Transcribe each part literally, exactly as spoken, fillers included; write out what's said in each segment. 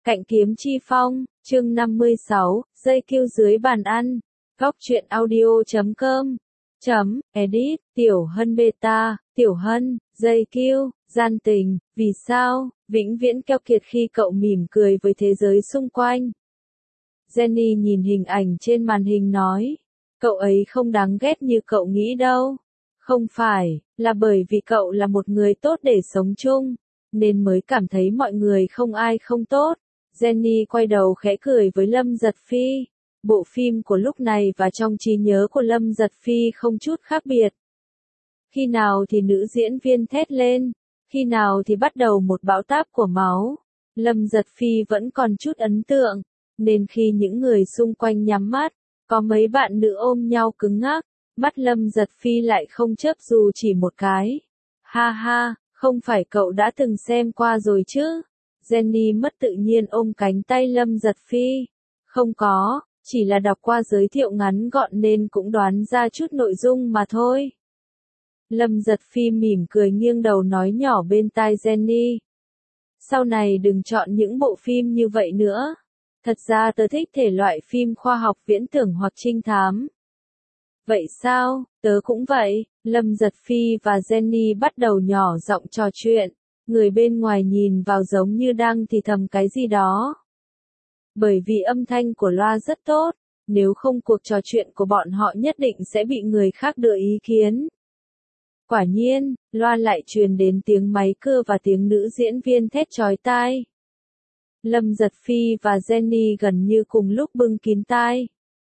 Cạnh kiếm chi phong, chương năm mươi sáu, dây kêu dưới bàn ăn. Góc truyện audio chấm com. Chấm, edit, Tiểu Hân beta, Tiểu Hân, dây kêu, gian tình, vì sao, vĩnh viễn keo kiệt khi cậu mỉm cười với thế giới xung quanh. Jenny nhìn hình ảnh trên màn hình nói, cậu ấy không đáng ghét như cậu nghĩ đâu. Không phải, là bởi vì cậu là một người tốt để sống chung, nên mới cảm thấy mọi người không ai không tốt. Jenny quay đầu khẽ cười với Lâm Giật Phi. Bộ phim của lúc này và trong trí nhớ của Lâm Giật Phi không chút khác biệt. Khi nào thì nữ diễn viên thét lên, khi nào thì bắt đầu một bão táp của máu. Lâm Giật Phi vẫn còn chút ấn tượng, nên khi những người xung quanh nhắm mắt, có mấy bạn nữ ôm nhau cứng ngắc, mắt Lâm Giật Phi lại không chớp dù chỉ một cái. Ha ha, không phải cậu đã từng xem qua rồi chứ? Jenny mất tự nhiên ôm cánh tay Lâm Giật Phi. Không có, chỉ là đọc qua giới thiệu ngắn gọn nên cũng đoán ra chút nội dung mà thôi. Lâm Giật Phi mỉm cười nghiêng đầu nói nhỏ bên tai Jenny. Sau này đừng chọn những bộ phim như vậy nữa. Thật ra tớ thích thể loại phim khoa học viễn tưởng hoặc trinh thám. Vậy sao, tớ cũng vậy. Lâm Giật Phi và Jenny bắt đầu nhỏ giọng trò chuyện. Người bên ngoài nhìn vào giống như đang thì thầm cái gì đó. Bởi vì âm thanh của loa rất tốt, nếu không cuộc trò chuyện của bọn họ nhất định sẽ bị người khác đưa ý kiến. Quả nhiên, loa lại truyền đến tiếng máy cưa và tiếng nữ diễn viên thét chói tai. Lâm Giật Phi và Jenny gần như cùng lúc bưng kín tai.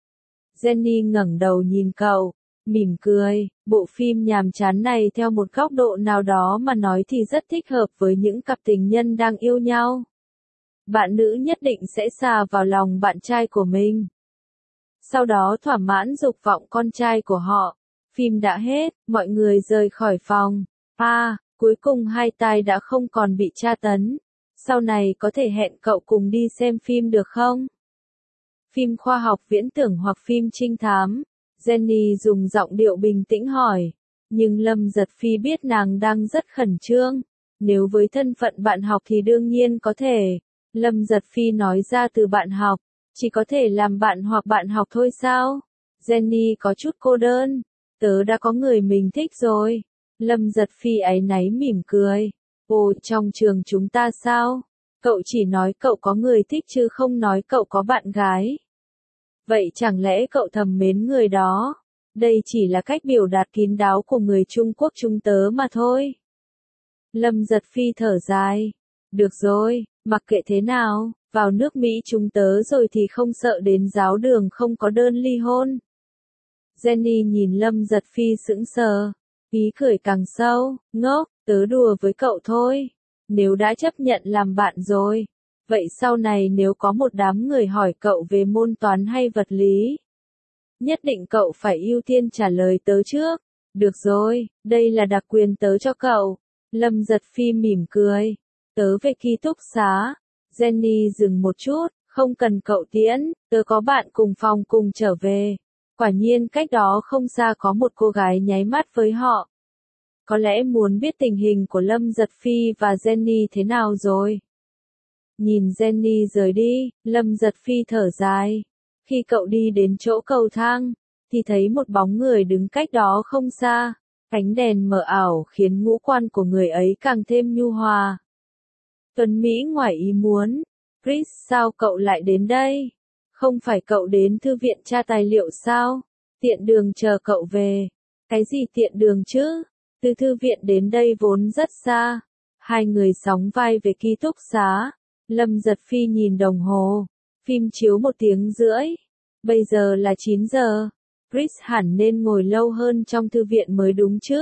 Jenny ngẩng đầu nhìn cậu, mỉm cười, bộ phim nhàm chán này theo một góc độ nào đó mà nói thì rất thích hợp với những cặp tình nhân đang yêu nhau. Bạn nữ nhất định sẽ xà vào lòng bạn trai của mình. Sau đó thỏa mãn dục vọng con trai của họ. Phim đã hết, mọi người rời khỏi phòng. À, cuối cùng hai tai đã không còn bị tra tấn. Sau này có thể hẹn cậu cùng đi xem phim được không? Phim khoa học viễn tưởng hoặc phim trinh thám? Jenny dùng giọng điệu bình tĩnh hỏi. Nhưng Lâm Giật Phi biết nàng đang rất khẩn trương. Nếu với thân phận bạn học thì đương nhiên có thể. Lâm Giật Phi nói ra từ bạn học. Chỉ có thể làm bạn hoặc bạn học thôi sao? Jenny có chút cô đơn. Tớ đã có người mình thích rồi. Lâm Giật Phi áy náy mỉm cười. Ồ, trong trường chúng ta sao? Cậu chỉ nói cậu có người thích chứ không nói cậu có bạn gái. Vậy chẳng lẽ cậu thầm mến người đó? Đây chỉ là cách biểu đạt kín đáo của người Trung Quốc chúng tớ mà thôi. Lâm Giật Phi thở dài. Được rồi, mặc kệ thế nào, vào nước Mỹ chúng tớ rồi thì không sợ đến giáo đường không có đơn ly hôn. Jenny nhìn Lâm Giật Phi sững sờ, ý cười càng sâu, ngốc, tớ đùa với cậu thôi. Nếu đã chấp nhận làm bạn rồi, vậy sau này nếu có một đám người hỏi cậu về môn toán hay vật lý, nhất định cậu phải ưu tiên trả lời tớ trước. Được rồi, đây là đặc quyền tớ cho cậu. Lâm Giật Phi mỉm cười. Tớ về ký túc xá. Jenny dừng một chút, không cần cậu tiễn, tớ có bạn cùng phòng cùng trở về. Quả nhiên cách đó không xa có một cô gái nháy mắt với họ. Có lẽ muốn biết tình hình của Lâm Giật Phi và Jenny thế nào rồi. Nhìn Jenny rời đi, Lâm Giật Phi thở dài. Khi cậu đi đến chỗ cầu thang, thì thấy một bóng người đứng cách đó không xa. Ánh đèn mờ ảo khiến ngũ quan của người ấy càng thêm nhu hòa. Tuấn Mỹ ngoài ý muốn. Chris, sao cậu lại đến đây? Không phải cậu đến thư viện tra tài liệu sao? Tiện đường chờ cậu về. Cái gì tiện đường chứ? Từ thư viện đến đây vốn rất xa. Hai người sóng vai về ký túc xá. Lâm Giật Phi nhìn đồng hồ. Phim chiếu một tiếng rưỡi. Bây giờ là chín giờ. Chris hẳn nên ngồi lâu hơn trong thư viện mới đúng chứ?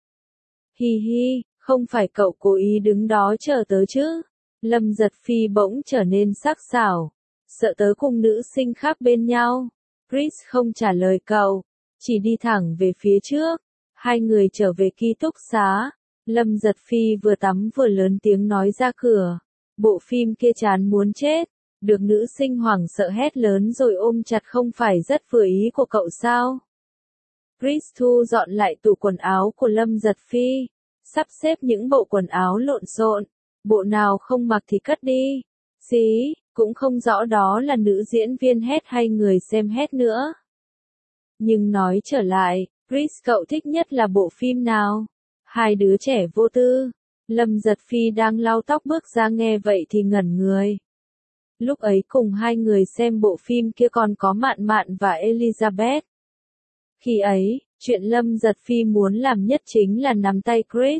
Hi hi, không phải cậu cố ý đứng đó chờ tớ chứ? Lâm Giật Phi bỗng trở nên sắc sảo. Sợ tớ cùng nữ sinh khác bên nhau. Chris không trả lời cậu, chỉ đi thẳng về phía trước. Hai người trở về ký túc xá. Lâm Giật Phi vừa tắm vừa lớn tiếng nói ra cửa. Bộ phim kia chán muốn chết. Được nữ sinh hoảng sợ hét lớn rồi ôm chặt không phải rất vừa ý của cậu sao? Chris thu dọn lại tủ quần áo của Lâm Giật Phi. Sắp xếp những bộ quần áo lộn xộn. Bộ nào không mặc thì cất đi. Xí, cũng không rõ đó là nữ diễn viên hét hay người xem hét nữa. Nhưng nói trở lại, Chris cậu thích nhất là bộ phim nào? Hai đứa trẻ vô tư. Lâm Giật Phi đang lau tóc bước ra nghe vậy thì ngẩn người. Lúc ấy cùng hai người xem bộ phim kia còn có Mạn Mạn và Elizabeth. Khi ấy, chuyện Lâm Giật Phi muốn làm nhất chính là nắm tay Chris.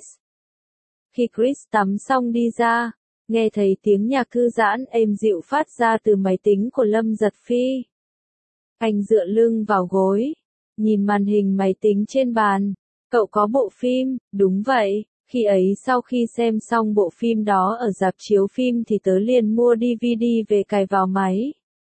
Khi Chris tắm xong đi ra, nghe thấy tiếng nhạc thư giãn êm dịu phát ra từ máy tính của Lâm Giật Phi. Anh dựa lưng vào gối, nhìn màn hình máy tính trên bàn. Cậu có bộ phim, đúng vậy. Khi ấy sau khi xem xong bộ phim đó ở rạp chiếu phim thì tớ liền mua đê vê đê về cài vào máy.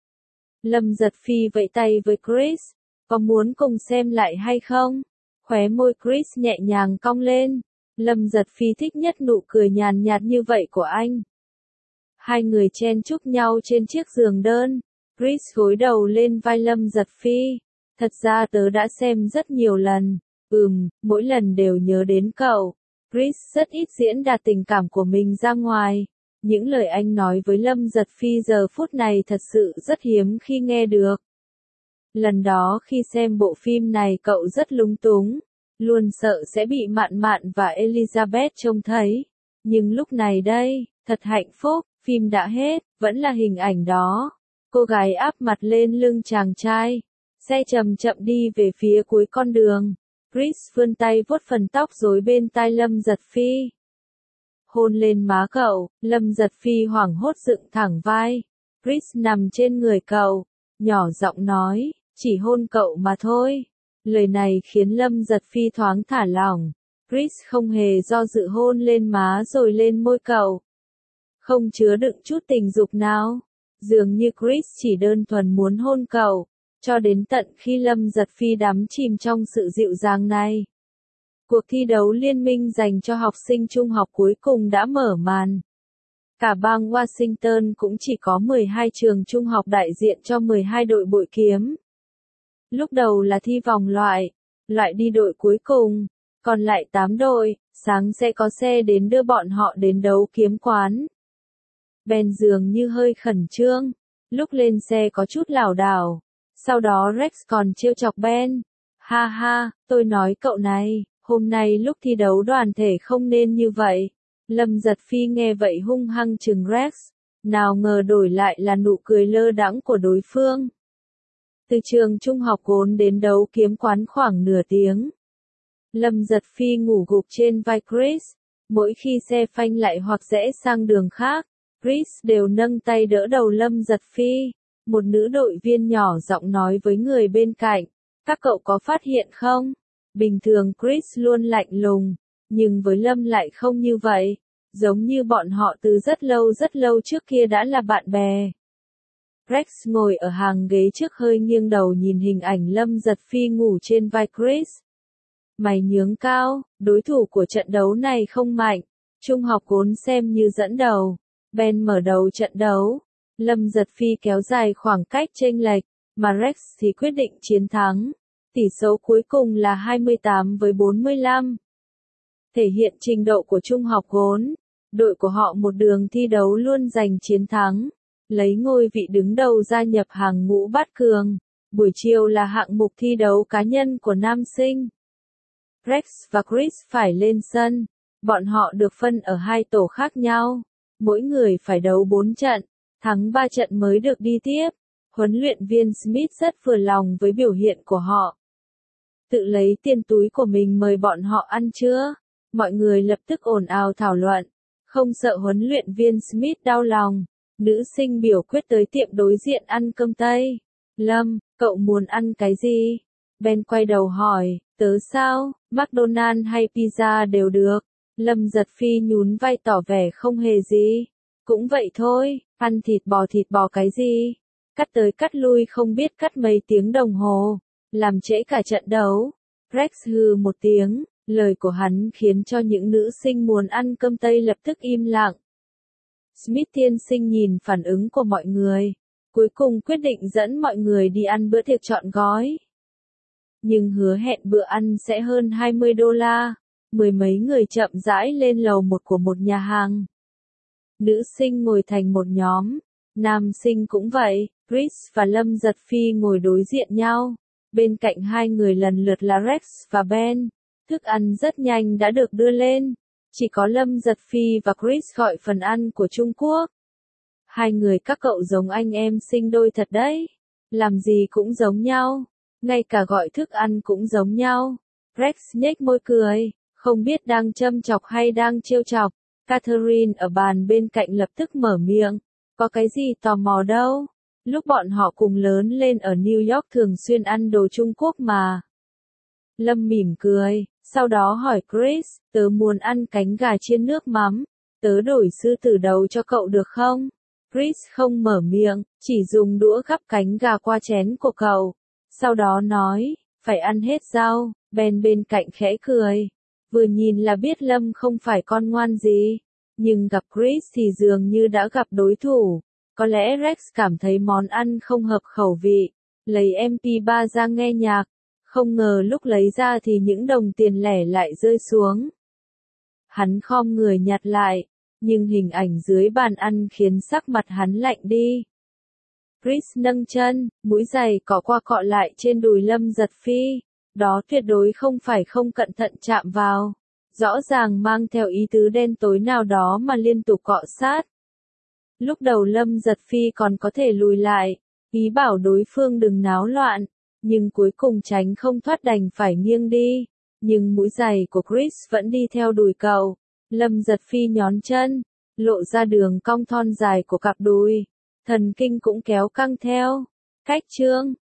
Lâm Giật Phi vẫy tay với Chris, có muốn cùng xem lại hay không? Khóe môi Chris nhẹ nhàng cong lên. Lâm Giật Phi thích nhất nụ cười nhàn nhạt như vậy của anh. Hai người chen chúc nhau trên chiếc giường đơn. Chris gối đầu lên vai Lâm Giật Phi. Thật ra tớ đã xem rất nhiều lần. Ừm, mỗi lần đều nhớ đến cậu. Chris rất ít diễn đạt tình cảm của mình ra ngoài. Những lời anh nói với Lâm Giật Phi giờ phút này thật sự rất hiếm khi nghe được. Lần đó khi xem bộ phim này cậu rất lúng túng, luôn sợ sẽ bị Mạn Mạn và Elizabeth trông thấy. Nhưng lúc này đây, thật hạnh phúc, phim đã hết, vẫn là hình ảnh đó. Cô gái áp mặt lên lưng chàng trai. Xe chậm chậm đi về phía cuối con đường. Chris vươn tay vuốt phần tóc rối bên tai Lâm Giật Phi. Hôn lên má cậu, Lâm Giật Phi hoảng hốt dựng thẳng vai. Chris nằm trên người cậu, nhỏ giọng nói, chỉ hôn cậu mà thôi. Lời này khiến Lâm Giật Phi thoáng thả lỏng. Chris không hề do dự hôn lên má rồi lên môi cậu. Không chứa đựng chút tình dục nào. Dường như Chris chỉ đơn thuần muốn hôn cậu. Cho đến tận khi Lâm Giật Phi đắm chìm trong sự dịu dàng này. Cuộc thi đấu liên minh dành cho học sinh trung học cuối cùng đã mở màn. Cả bang Washington cũng chỉ có mười hai trường trung học đại diện cho mười hai đội bội kiếm. Lúc đầu là thi vòng loại, loại đi đội cuối cùng, còn lại tám đội, sáng sẽ có xe đến đưa bọn họ đến đấu kiếm quán. Ben dường như hơi khẩn trương, lúc lên xe có chút lảo đảo. Sau đó Rex còn trêu chọc Ben. Ha ha, tôi nói cậu này, hôm nay lúc thi đấu đoàn thể không nên như vậy. Lâm Giật Phi nghe vậy hung hăng trừng Rex. Nào ngờ đổi lại là nụ cười lơ đãng của đối phương. Từ trường trung học Gốn đến đấu kiếm quán khoảng nửa tiếng. Lâm Giật Phi ngủ gục trên vai Chris. Mỗi khi xe phanh lại hoặc rẽ sang đường khác, Chris đều nâng tay đỡ đầu Lâm Giật Phi. Một nữ đội viên nhỏ giọng nói với người bên cạnh, các cậu có phát hiện không? Bình thường Chris luôn lạnh lùng, nhưng với Lâm lại không như vậy, giống như bọn họ từ rất lâu rất lâu trước kia đã là bạn bè. Rex ngồi ở hàng ghế trước hơi nghiêng đầu nhìn hình ảnh Lâm Giật Phi ngủ trên vai Chris. Mày nhướng cao, đối thủ của trận đấu này không mạnh, trung học Gốn xem như dẫn đầu. Ben mở đầu trận đấu. Lâm Giật Phi kéo dài khoảng cách chênh lệch, mà Rex thì quyết định chiến thắng. Tỷ số cuối cùng là hai mươi tám với bốn mươi lăm. Thể hiện trình độ của trung học Gốn, đội của họ một đường thi đấu luôn giành chiến thắng, lấy ngôi vị đứng đầu gia nhập hàng ngũ bát cường. Buổi chiều là hạng mục thi đấu cá nhân của nam sinh. Rex và Chris phải lên sân, bọn họ được phân ở hai tổ khác nhau, mỗi người phải đấu bốn trận. Thắng ba trận mới được đi tiếp. Huấn luyện viên Smith rất vừa lòng với biểu hiện của họ. Tự lấy tiền túi của mình mời bọn họ ăn trưa. Mọi người lập tức ồn ào thảo luận. Không sợ huấn luyện viên Smith đau lòng. Nữ sinh biểu quyết tới tiệm đối diện ăn cơm Tây. Lâm, cậu muốn ăn cái gì? Ben quay đầu hỏi, tớ sao? McDonald's hay pizza đều được. Lâm Giật Phi nhún vai tỏ vẻ không hề gì. Cũng vậy thôi, ăn thịt bò thịt bò cái gì? Cắt tới cắt lui không biết cắt mấy tiếng đồng hồ, làm trễ cả trận đấu. Rex hừ một tiếng, lời của hắn khiến cho những nữ sinh muốn ăn cơm Tây lập tức im lặng. Smith tiên sinh nhìn phản ứng của mọi người, cuối cùng quyết định dẫn mọi người đi ăn bữa tiệc trọn gói. Nhưng hứa hẹn bữa ăn sẽ hơn hai mươi đô la, mười mấy người chậm rãi lên lầu một của một nhà hàng. Nữ sinh ngồi thành một nhóm, Nam sinh cũng vậy, Chris và Lâm Giật Phi ngồi đối diện nhau. Bên cạnh hai người lần lượt là Rex và Ben. Thức ăn rất nhanh đã được đưa lên. Chỉ có Lâm Giật Phi và Chris gọi phần ăn của Trung Quốc. Hai người các cậu giống anh em sinh đôi thật đấy. Làm gì cũng giống nhau. Ngay cả gọi thức ăn cũng giống nhau. Rex nhếch môi cười. Không biết đang châm chọc hay đang trêu chọc. Catherine ở bàn bên cạnh lập tức mở miệng. Có cái gì tò mò đâu. Lúc bọn họ cùng lớn lên ở New York thường xuyên ăn đồ Trung Quốc mà. Lâm mỉm cười, sau đó hỏi Chris, tớ muốn ăn cánh gà chiên nước mắm, tớ đổi sư tử đầu cho cậu được không? Chris không mở miệng, chỉ dùng đũa gắp cánh gà qua chén của cậu. Sau đó nói, phải ăn hết rau. Ben bên cạnh khẽ cười. Vừa nhìn là biết Lâm không phải con ngoan gì. Nhưng gặp Chris thì dường như đã gặp đối thủ. Có lẽ Rex cảm thấy món ăn không hợp khẩu vị. Lấy em pê ba ra nghe nhạc. Không ngờ lúc lấy ra thì những đồng tiền lẻ lại rơi xuống. Hắn khom người nhặt lại. Nhưng hình ảnh dưới bàn ăn khiến sắc mặt hắn lạnh đi. Chris nâng chân, mũi giày cọ qua cọ lại trên đùi Lâm Giật Phi. Đó tuyệt đối không phải không cẩn thận chạm vào. Rõ ràng mang theo ý tứ đen tối nào đó mà liên tục cọ sát. Lúc đầu Lâm Giật Phi còn có thể lùi lại, ý bảo đối phương đừng náo loạn, nhưng cuối cùng tránh không thoát đành phải nghiêng đi. Nhưng mũi giày của Chris vẫn đi theo đùi cậu. Lâm Giật Phi nhón chân, lộ ra đường cong thon dài của cặp đùi. Thần kinh cũng kéo căng theo. Cách chương